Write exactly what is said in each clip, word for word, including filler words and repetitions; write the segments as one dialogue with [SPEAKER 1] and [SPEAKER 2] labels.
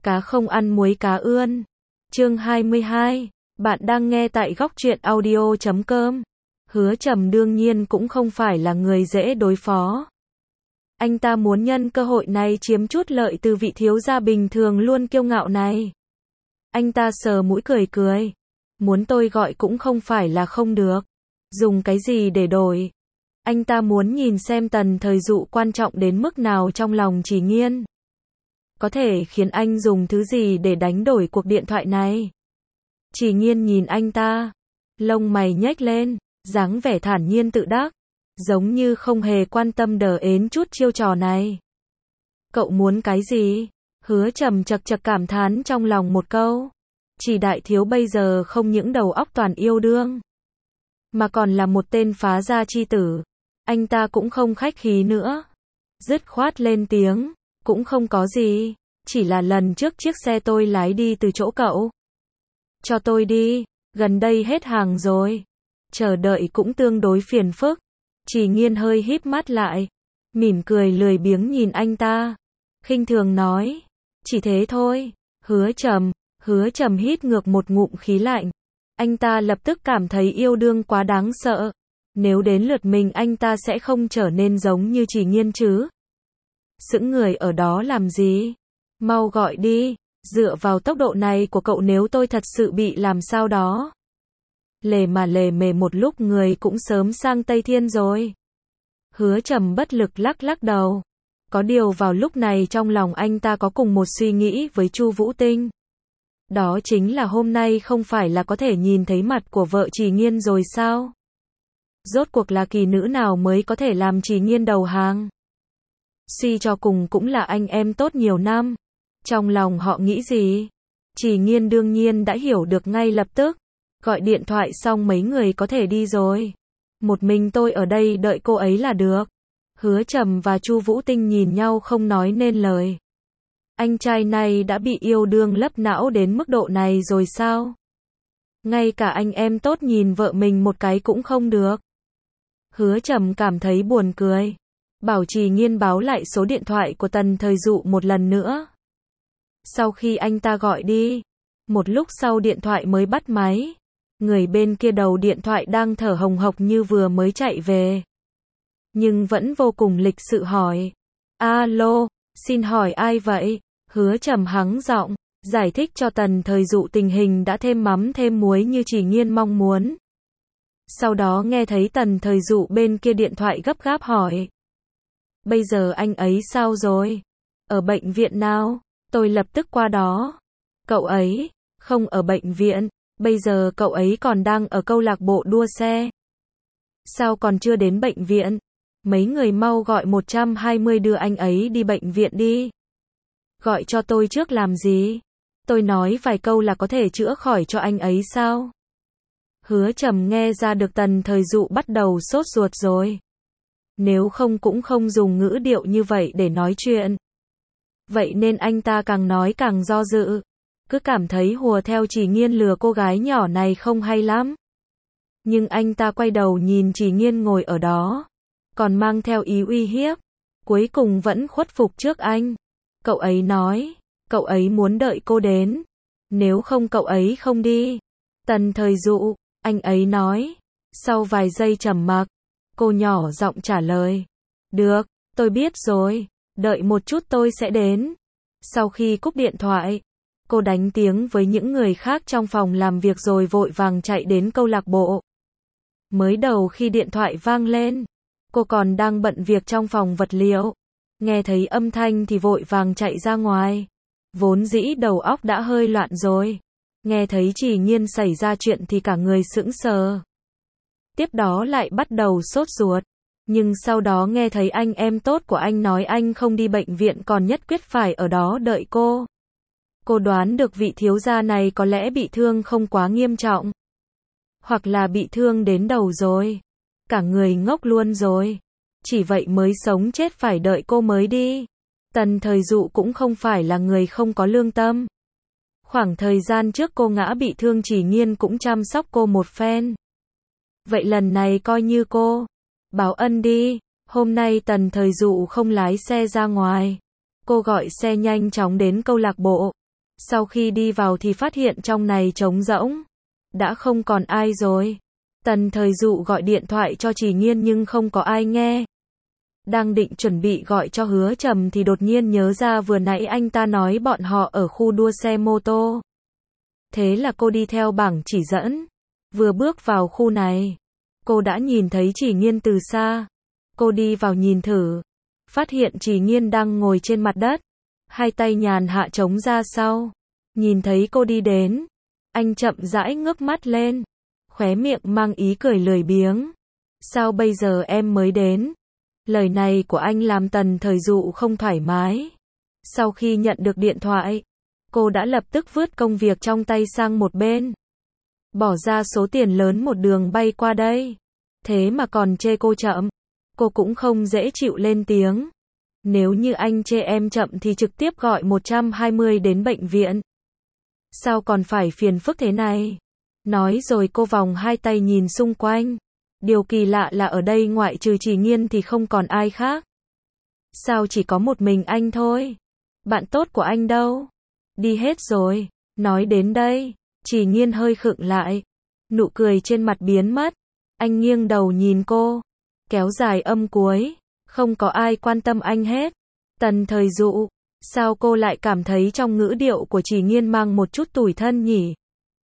[SPEAKER 1] Cá không ăn muối cá ươn. Chương hai mươi hai. Bạn đang nghe tại góc truyện audio chấm com. Hứa Trầm đương nhiên cũng không phải là người dễ đối phó. Anh ta muốn nhân cơ hội này chiếm chút lợi từ vị thiếu gia bình thường luôn kiêu ngạo này. Anh ta sờ mũi cười cười. Muốn tôi gọi cũng không phải là không được. Dùng cái gì để đổi? Anh ta muốn nhìn xem Tần Thời Dụ quan trọng đến mức nào trong lòng Chỉ Nghiên. Có thể khiến anh dùng thứ gì để đánh đổi cuộc điện thoại này? Chỉ Nghiên nhìn anh ta, lông mày nhếch lên, dáng vẻ thản nhiên tự đắc, giống như không hề quan tâm đờ ến chút chiêu trò này. Cậu muốn cái gì? Hứa Trầm chật chật cảm thán trong lòng một câu. Chỉ đại thiếu bây giờ không những đầu óc toàn yêu đương, mà còn là một tên phá gia chi tử. Anh ta cũng không khách khí nữa, dứt khoát lên tiếng, cũng không có gì, chỉ là lần trước chiếc xe tôi lái đi từ chỗ cậu. Cho tôi đi, gần đây hết hàng rồi. Chờ đợi cũng tương đối phiền phức. Chỉ Nghiên hơi híp mắt lại, mỉm cười lười biếng nhìn anh ta, khinh thường nói, chỉ thế thôi. Hứa Trầm, Hứa Trầm hít ngược một ngụm khí lạnh. Anh ta lập tức cảm thấy yêu đương quá đáng sợ. Nếu đến lượt mình anh ta sẽ không trở nên giống như Chỉ Nghiên chứ. Sững người ở đó làm gì? Mau gọi đi, dựa vào tốc độ này của cậu nếu tôi thật sự bị làm sao đó. Lề mà lề mề một lúc người cũng sớm sang Tây Thiên rồi. Hứa Trầm bất lực lắc lắc đầu. Có điều vào lúc này trong lòng anh ta có cùng một suy nghĩ với Chu Vũ Tinh. Đó chính là hôm nay không phải là có thể nhìn thấy mặt của vợ Chỉ Nghiên rồi sao? Rốt cuộc là kỳ nữ nào mới có thể làm Chỉ Nghiên đầu hàng? Suy cho cùng cũng là anh em tốt nhiều năm. Trong lòng họ nghĩ gì? Chỉ Nghiên đương nhiên đã hiểu được ngay lập tức. Gọi điện thoại xong mấy người có thể đi rồi. Một mình tôi ở đây đợi cô ấy là được. Hứa Trầm và Chu Vũ Tinh nhìn nhau không nói nên lời. Anh trai này đã bị yêu đương lấp não đến mức độ này rồi sao? Ngay cả anh em tốt nhìn vợ mình một cái cũng không được. Hứa Trầm cảm thấy buồn cười. Bảo Chỉ Nghiên báo lại số điện thoại của Tần Thời Dụ một lần nữa. Sau khi anh ta gọi đi, một lúc sau điện thoại mới bắt máy. Người bên kia đầu điện thoại đang thở hồng hộc như vừa mới chạy về. Nhưng vẫn vô cùng lịch sự hỏi. Alo, xin hỏi ai vậy? Hứa Trầm hắng giọng, giải thích cho Tần Thời Dụ tình hình đã thêm mắm thêm muối như Chỉ Nghiên mong muốn. Sau đó nghe thấy Tần Thời Dụ bên kia điện thoại gấp gáp hỏi. Bây giờ anh ấy sao rồi? Ở bệnh viện nào? Tôi lập tức qua đó. Cậu ấy, không ở bệnh viện, bây giờ cậu ấy còn đang ở câu lạc bộ đua xe. Sao còn chưa đến bệnh viện? Mấy người mau gọi một trăm hai mươi đưa anh ấy đi bệnh viện đi. Gọi cho tôi trước làm gì? Tôi nói vài câu là có thể chữa khỏi cho anh ấy sao? Hứa Trầm nghe ra được Tần Thời Dụ bắt đầu sốt ruột rồi. Nếu không cũng không dùng ngữ điệu như vậy để nói chuyện. Vậy nên anh ta càng nói càng do dự. Cứ cảm thấy hùa theo Chỉ Nghiên lừa cô gái nhỏ này không hay lắm. Nhưng anh ta quay đầu nhìn Chỉ Nghiên ngồi ở đó, còn mang theo ý uy hiếp. Cuối cùng vẫn khuất phục trước anh. Cậu ấy nói, cậu ấy muốn đợi cô đến. Nếu không cậu ấy không đi. Tần Thời Dụ, anh ấy nói. Sau vài giây trầm mặc, cô nhỏ giọng trả lời. Được, tôi biết rồi. Đợi một chút tôi sẽ đến. Sau khi cúp điện thoại, cô đánh tiếng với những người khác trong phòng làm việc rồi vội vàng chạy đến câu lạc bộ. Mới đầu khi điện thoại vang lên, cô còn đang bận việc trong phòng vật liệu. Nghe thấy âm thanh thì vội vàng chạy ra ngoài. Vốn dĩ đầu óc đã hơi loạn rồi. Nghe thấy Chỉ Nghiên xảy ra chuyện thì cả người sững sờ. Tiếp đó lại bắt đầu sốt ruột. Nhưng sau đó nghe thấy anh em tốt của anh nói anh không đi bệnh viện còn nhất quyết phải ở đó đợi cô. Cô đoán được vị thiếu gia này có lẽ bị thương không quá nghiêm trọng. Hoặc là bị thương đến đầu rồi. Cả người ngốc luôn rồi. Chỉ vậy mới sống chết phải đợi cô mới đi. Tần Thời Dụ cũng không phải là người không có lương tâm. Khoảng thời gian trước cô ngã bị thương Chỉ Nghiên cũng chăm sóc cô một phen. Vậy lần này coi như cô báo ân đi. Hôm nay Tần Thời Dụ không lái xe ra ngoài. Cô gọi xe nhanh chóng đến câu lạc bộ. Sau khi đi vào thì phát hiện trong này trống rỗng. Đã không còn ai rồi. Tần Thời Dụ gọi điện thoại cho Trì Nghiên nhưng không có ai nghe. Đang định chuẩn bị gọi cho Hứa Trầm thì đột nhiên nhớ ra vừa nãy anh ta nói bọn họ ở khu đua xe mô tô. Thế là cô đi theo bảng chỉ dẫn. Vừa bước vào khu này, cô đã nhìn thấy Trì Nghiên từ xa. Cô đi vào nhìn thử, phát hiện Trì Nghiên đang ngồi trên mặt đất, hai tay nhàn hạ chống ra sau. Nhìn thấy cô đi đến, anh chậm rãi ngước mắt lên, khóe miệng mang ý cười lười biếng. Sao bây giờ em mới đến? Lời này của anh làm Tần Thời Dụ không thoải mái. Sau khi nhận được điện thoại, cô đã lập tức vứt công việc trong tay sang một bên. Bỏ ra số tiền lớn một đường bay qua đây. Thế mà còn chê cô chậm. Cô cũng không dễ chịu lên tiếng. Nếu như anh chê em chậm thì trực tiếp gọi một trăm hai mươi đến bệnh viện. Sao còn phải phiền phức thế này? Nói rồi cô vòng hai tay nhìn xung quanh. Điều kỳ lạ là ở đây ngoại trừ Trì Nghiên thì không còn ai khác. Sao chỉ có một mình anh thôi? Bạn tốt của anh đâu? Đi hết rồi. Nói đến đây, Trì Nghiên hơi khựng lại. Nụ cười trên mặt biến mất. Anh nghiêng đầu nhìn cô. Kéo dài âm cuối. Không có ai quan tâm anh hết. Tần Thời Dụ. Sao cô lại cảm thấy trong ngữ điệu của Trì Nghiên mang một chút tủi thân nhỉ?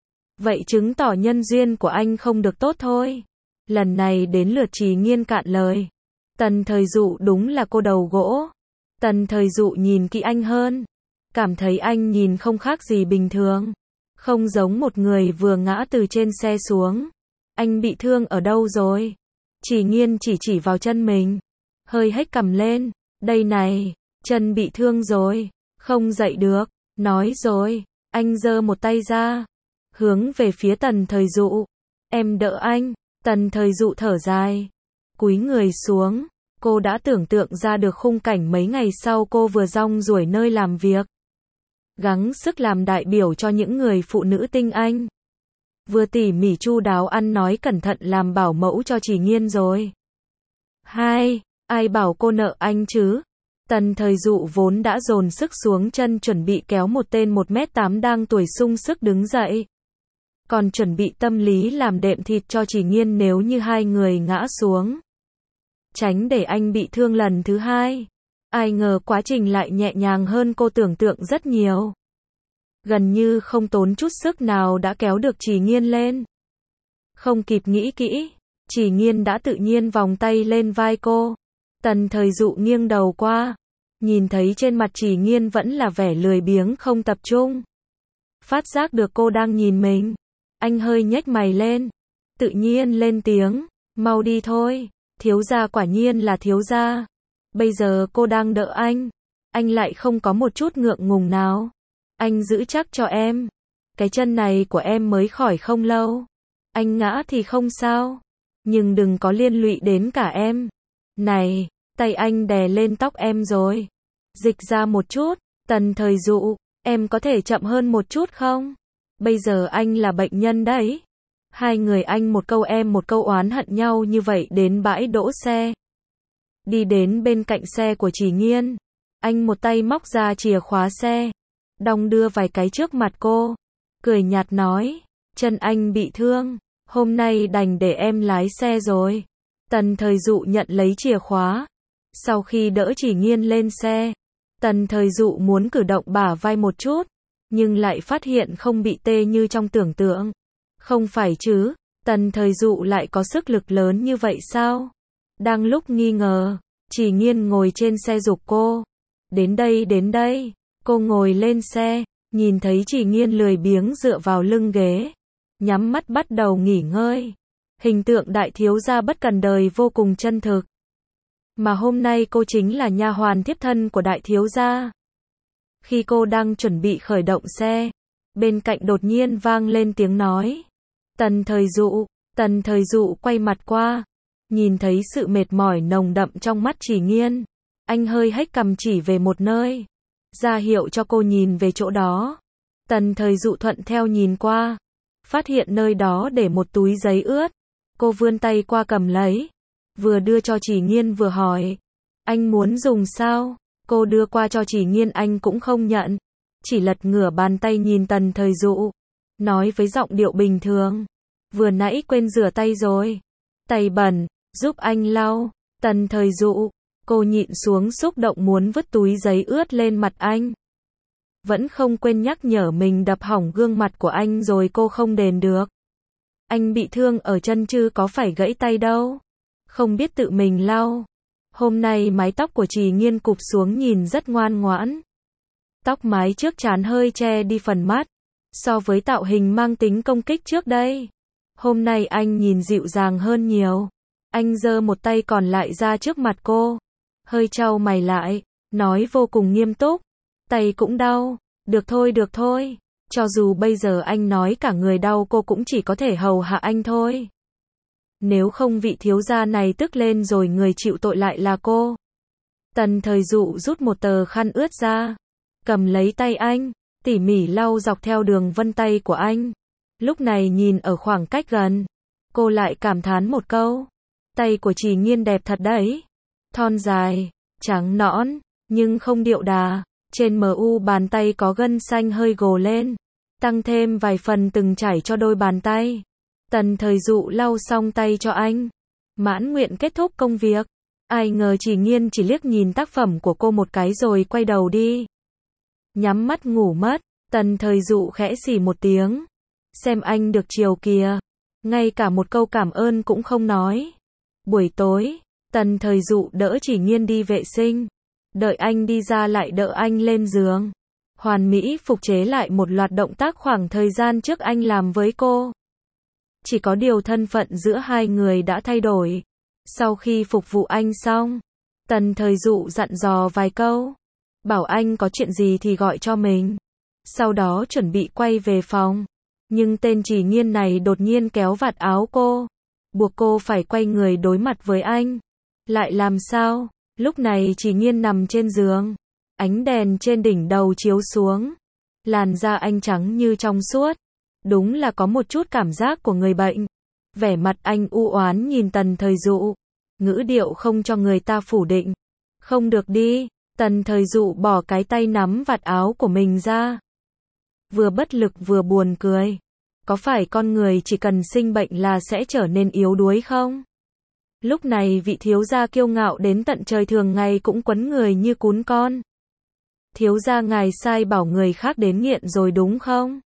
[SPEAKER 1] Vậy chứng tỏ nhân duyên của anh không được tốt thôi. Lần này đến lượt Trì Nghiên cạn lời. Tần Thời Dụ đúng là cô đầu gỗ. Tần Thời Dụ nhìn kỹ anh hơn. Cảm thấy anh nhìn không khác gì bình thường. Không giống một người vừa ngã từ trên xe xuống. Anh bị thương ở đâu rồi? Trì Nghiên chỉ chỉ vào chân mình. Hơi hếch cằm lên. Đây này, chân bị thương rồi. Không dậy được. Nói rồi, anh giơ một tay ra. Hướng về phía Tần Thời Dụ. Em đỡ anh. Tần Thời Dụ thở dài. Cúi người xuống. Cô đã tưởng tượng ra được khung cảnh mấy ngày sau cô vừa rong ruổi nơi làm việc. Gắng sức làm đại biểu cho những người phụ nữ tinh anh. Vừa tỉ mỉ chu đáo ăn nói cẩn thận làm bảo mẫu cho Trì Nghiên rồi. Hai, ai bảo cô nợ anh chứ? Tần Thời Dụ vốn đã dồn sức xuống chân chuẩn bị kéo một tên một mét tám đang tuổi sung sức đứng dậy. Còn chuẩn bị tâm lý làm đệm thịt cho Trì Nghiên nếu như hai người ngã xuống. Tránh để anh bị thương lần thứ hai. Ai ngờ quá trình lại nhẹ nhàng hơn cô tưởng tượng rất nhiều. Gần như không tốn chút sức nào đã kéo được Trì Nghiên lên. Không kịp nghĩ kỹ, Trì Nghiên đã tự nhiên vòng tay lên vai cô. Tần Thời Dụ nghiêng đầu qua, nhìn thấy trên mặt Trì Nghiên vẫn là vẻ lười biếng không tập trung. Phát giác được cô đang nhìn mình, anh hơi nhếch mày lên, tự nhiên lên tiếng, mau đi thôi, thiếu gia quả nhiên là thiếu gia. Bây giờ cô đang đỡ anh, anh lại không có một chút ngượng ngùng nào. Anh giữ chắc cho em, cái chân này của em mới khỏi không lâu. Anh ngã thì không sao, nhưng đừng có liên lụy đến cả em. Này, tay anh đè lên tóc em rồi. Dịch ra một chút. Tần Thời Dụ, em có thể chậm hơn một chút không? Bây giờ anh là bệnh nhân đấy. Hai người anh một câu em một câu oán hận nhau như vậy đến bãi đỗ xe. Đi đến bên cạnh xe của Trì Nghiên. Anh một tay móc ra chìa khóa xe. Đong đưa vài cái trước mặt cô. Cười nhạt nói, chân anh bị thương. Hôm nay đành để em lái xe rồi. Tần Thời Dụ nhận lấy chìa khóa. Sau khi đỡ Trì Nghiên lên xe, Tần Thời Dụ muốn cử động bả vai một chút, nhưng lại phát hiện không bị tê như trong tưởng tượng. Không phải chứ, Tần Thời Dụ lại có sức lực lớn như vậy sao? Đang lúc nghi ngờ, Trì Nghiên ngồi trên xe giục cô. Đến đây đến đây, cô ngồi lên xe, nhìn thấy Trì Nghiên lười biếng dựa vào lưng ghế, nhắm mắt bắt đầu nghỉ ngơi. Hình tượng đại thiếu gia bất cần đời vô cùng chân thực. Mà hôm nay cô chính là nha hoàn tiếp thân của đại thiếu gia. Khi cô đang chuẩn bị khởi động xe, bên cạnh đột nhiên vang lên tiếng nói. Tần Thời Dụ, Tần Thời Dụ quay mặt qua, nhìn thấy sự mệt mỏi nồng đậm trong mắt Trì Nghiên. Anh hơi hếch cằm chỉ về một nơi, ra hiệu cho cô nhìn về chỗ đó. Tần Thời Dụ thuận theo nhìn qua, phát hiện nơi đó để một túi giấy ướt. Cô vươn tay qua cầm lấy, vừa đưa cho Trì Nghiên vừa hỏi, anh muốn dùng sao? Cô đưa qua cho Trì Nghiên anh cũng không nhận. chỉ lật ngửa bàn tay nhìn Tần Thời Dụ, nói với giọng điệu bình thường, vừa nãy quên rửa tay rồi, tay bẩn, giúp anh lau. Tần Thời Dụ, cô nhịn xuống xúc động muốn vứt túi giấy ướt lên mặt anh. Vẫn không quên nhắc nhở mình đập hỏng gương mặt của anh rồi cô không đền được. Anh bị thương ở chân chứ có phải gãy tay đâu. Không biết tự mình lau. Hôm nay mái tóc của Trì Nghiên cụp xuống nhìn rất ngoan ngoãn. Tóc mái trước trán hơi che đi phần mắt. So với tạo hình mang tính công kích trước đây, hôm nay anh nhìn dịu dàng hơn nhiều. Anh giơ một tay còn lại ra trước mặt cô, hơi chau mày lại, nói vô cùng nghiêm túc, tay cũng đau, được thôi được thôi, cho dù bây giờ anh nói cả người đau cô cũng chỉ có thể hầu hạ anh thôi. Nếu không vị thiếu gia này tức lên rồi người chịu tội lại là cô. Tần Thời Dụ rút một tờ khăn ướt ra, cầm lấy tay anh, tỉ mỉ lau dọc theo đường vân tay của anh. Lúc này nhìn ở khoảng cách gần, cô lại cảm thán một câu. Tay của Trì Nghiên đẹp thật đấy. Thon dài, trắng nõn, nhưng không điệu đà. Trên mu bàn tay có gân xanh hơi gồ lên, tăng thêm vài phần từng trải cho đôi bàn tay. Tần Thời Dụ lau xong tay cho anh, mãn nguyện kết thúc công việc. Ai ngờ Trì Nghiên chỉ liếc nhìn tác phẩm của cô một cái rồi quay đầu đi. Nhắm mắt ngủ mất. Tần Thời Dụ khẽ xì một tiếng. Xem anh được chiều kìa. Ngay cả một câu cảm ơn cũng không nói. Buổi tối, Tần Thời Dụ đỡ Trì Nghiên đi vệ sinh. Đợi anh đi ra lại đỡ anh lên giường. Hoàn mỹ phục chế lại một loạt động tác khoảng thời gian trước anh làm với cô. Chỉ có điều thân phận giữa hai người đã thay đổi. Sau khi phục vụ anh xong, Tần Thời Dụ dặn dò vài câu. Bảo anh có chuyện gì thì gọi cho mình. Sau đó chuẩn bị quay về phòng. Nhưng tên Trì Nghiên này đột nhiên kéo vạt áo cô, buộc cô phải quay người đối mặt với anh. Lại làm sao? Lúc này Trì Nghiên nằm trên giường, ánh đèn trên đỉnh đầu chiếu xuống, làn da anh trắng như trong suốt, đúng là có một chút cảm giác của người bệnh. Vẻ mặt anh u oán nhìn Tần Thời Dụ, ngữ điệu không cho người ta phủ định. Không được đi. Tần Thời Dụ bỏ cái tay nắm vạt áo của mình ra, vừa bất lực vừa buồn cười. Có phải con người chỉ cần sinh bệnh là sẽ trở nên yếu đuối không? Lúc này vị thiếu gia kiêu ngạo đến tận trời thường ngày cũng quấn người như cún con. Thiếu gia ngài sai bảo người khác đến nghiện rồi đúng không?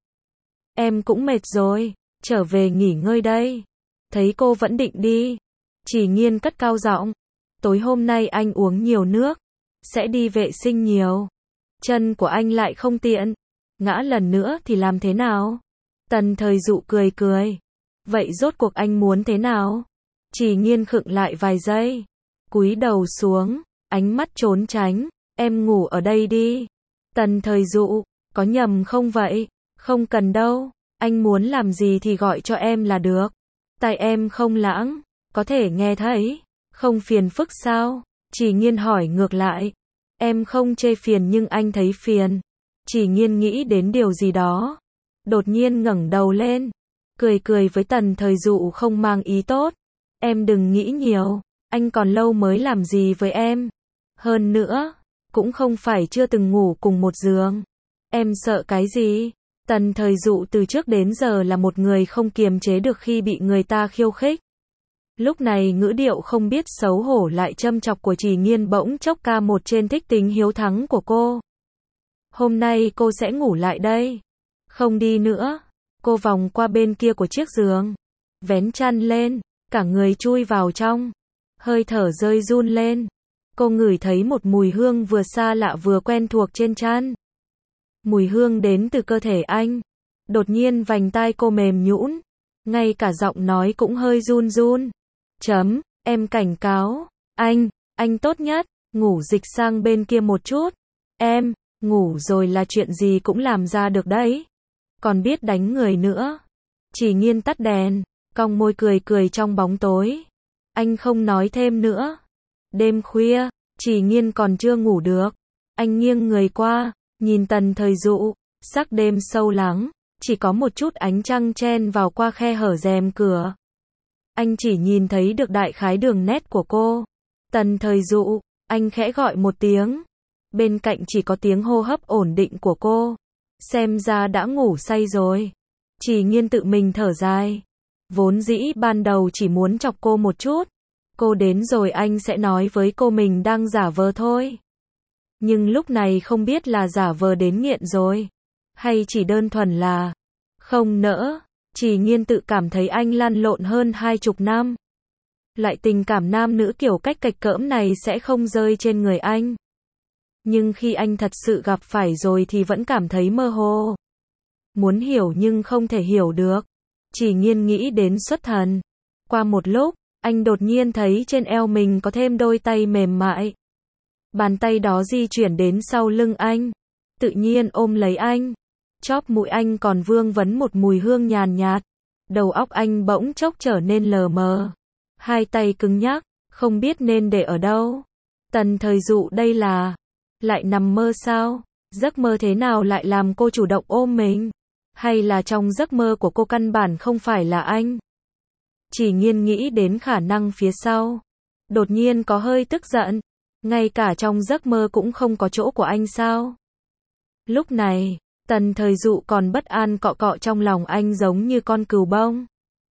[SPEAKER 1] Em cũng mệt rồi, trở về nghỉ ngơi đây. Thấy cô vẫn định đi, Trì Nghiên cất cao giọng. Tối hôm nay anh uống nhiều nước, sẽ đi vệ sinh nhiều. Chân của anh lại không tiện, ngã lần nữa thì làm thế nào? Tần Thời Dụ cười cười. Vậy rốt cuộc anh muốn thế nào? Trì Nghiên khựng lại vài giây, cúi đầu xuống, ánh mắt trốn tránh. Em ngủ ở đây đi. Tần Thời Dụ, có nhầm không vậy? Không cần đâu, anh muốn làm gì thì gọi cho em là được. Tai em không lãng, có thể nghe thấy, không phiền phức sao? Trì Nghiên hỏi ngược lại. Em không chê phiền nhưng anh thấy phiền. Trì Nghiên nghĩ đến điều gì đó, đột nhiên ngẩng đầu lên, cười cười với Tần Thời Dụ không mang ý tốt. Em đừng nghĩ nhiều, anh còn lâu mới làm gì với em. Hơn nữa, cũng không phải chưa từng ngủ cùng một giường. Em sợ cái gì? Tần Thời Dụ từ trước đến giờ là một người không kiềm chế được khi bị người ta khiêu khích. Lúc này ngữ điệu không biết xấu hổ lại châm chọc của Trì Nghiên bỗng chốc ca một trên thích tính hiếu thắng của cô. Hôm nay cô sẽ ngủ lại đây. Không đi nữa. Cô vòng qua bên kia của chiếc giường, vén chăn lên, cả người chui vào trong. Hơi thở rơi run lên. Cô ngửi thấy một mùi hương vừa xa lạ vừa quen thuộc trên chăn. Mùi hương đến từ cơ thể anh. Đột nhiên vành tai cô mềm nhũn, ngay cả giọng nói cũng hơi run run. Chấm, em cảnh cáo, anh, anh tốt nhất, ngủ dịch sang bên kia một chút. Em, ngủ rồi là chuyện gì cũng làm ra được đấy. Còn biết đánh người nữa. Trì Nghiên tắt đèn, cong môi cười cười trong bóng tối. Anh không nói thêm nữa. Đêm khuya, Trì Nghiên còn chưa ngủ được. Anh nghiêng người qua, nhìn Tần Thời Dụ, sắc đêm sâu lắng, chỉ có một chút ánh trăng chen vào qua khe hở rèm cửa. Anh chỉ nhìn thấy được đại khái đường nét của cô. Tần Thời Dụ, anh khẽ gọi một tiếng. Bên cạnh chỉ có tiếng hô hấp ổn định của cô. xem ra đã ngủ say rồi. Chỉ Nghiên tự mình thở dài. Vốn dĩ ban đầu chỉ muốn chọc cô một chút. Cô đến rồi anh sẽ nói với cô mình đang giả vờ thôi. Nhưng lúc này không biết là giả vờ đến nghiện rồi. Hay chỉ đơn thuần là không nỡ. Chỉ Nghiên tự cảm thấy anh lăn lộn hơn hai chục năm. Loại tình cảm nam nữ kiểu cách cạch cỡm này sẽ không rơi trên người anh. Nhưng khi anh thật sự gặp phải rồi thì vẫn cảm thấy mơ hồ. Muốn hiểu nhưng không thể hiểu được. Chỉ Nghiên nghĩ đến xuất thần. Qua một lúc, anh đột nhiên thấy trên eo mình có thêm đôi tay mềm mại. Bàn tay đó di chuyển đến sau lưng anh. Tự nhiên ôm lấy anh. Chóp mũi anh còn vương vấn một mùi hương nhàn nhạt. Đầu óc anh bỗng chốc trở nên lờ mờ. Hai tay cứng nhắc, không biết nên để ở đâu. Tần Thời Dụ đây là lại nằm mơ sao? Giấc mơ thế nào lại làm cô chủ động ôm mình? Hay là trong giấc mơ của cô căn bản không phải là anh? Chỉ Nghiên nghĩ đến khả năng phía sau. Đột nhiên có hơi tức giận. Ngay cả trong giấc mơ cũng không có chỗ của anh sao? Lúc này, Tần Thời Dụ còn bất an cọ cọ trong lòng anh giống như con cừu bông.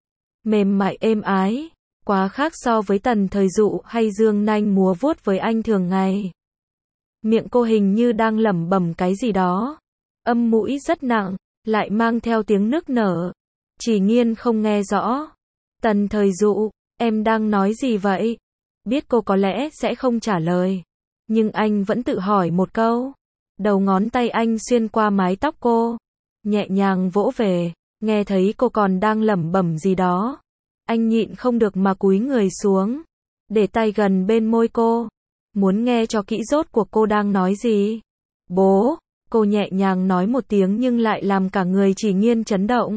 [SPEAKER 1] Mềm mại êm ái. Quá khác so với Tần Thời Dụ hay dương nanh múa vuốt với anh thường ngày. Miệng cô hình như đang lẩm bẩm cái gì đó. Âm mũi rất nặng, lại mang theo tiếng nức nở. Chỉ Nghiên không nghe rõ. Tần Thời Dụ, em đang nói gì vậy? Biết cô có lẽ sẽ không trả lời. Nhưng anh vẫn tự hỏi một câu. Đầu ngón tay anh xuyên qua mái tóc cô. Nhẹ nhàng vỗ về. Nghe thấy cô còn đang lẩm bẩm gì đó. Anh nhịn không được mà cúi người xuống. Để tay gần bên môi cô. Muốn nghe cho kỹ rốt cuộc cô đang nói gì. Bố, cô nhẹ nhàng nói một tiếng nhưng lại làm cả người Chỉ Nghiên chấn động.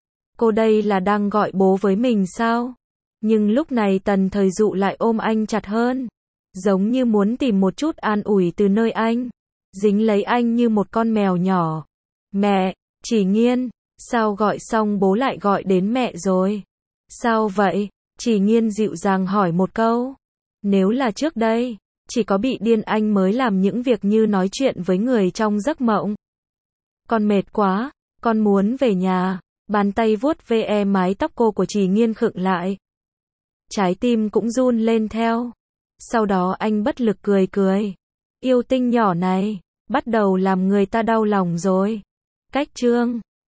[SPEAKER 1] Cô đây là đang gọi bố với mình sao? Nhưng lúc này Tần Thời Dụ lại ôm anh chặt hơn. Giống như muốn tìm một chút an ủi từ nơi anh. Dính lấy anh như một con mèo nhỏ. Mẹ, Chỉ Nghiên, sao gọi xong bố lại gọi đến mẹ rồi? Sao vậy? Chỉ Nghiên dịu dàng hỏi một câu. Nếu là trước đây, chỉ có bị điên anh mới làm những việc như nói chuyện với người trong giấc mộng. Con mệt quá, con muốn về nhà. Bàn tay vuốt ve mái tóc cô của Chỉ Nghiên khựng lại. Trái tim cũng run lên theo. Sau đó anh bất lực cười cười. Yêu tinh nhỏ này, bắt đầu làm người ta đau lòng rồi. Cách chương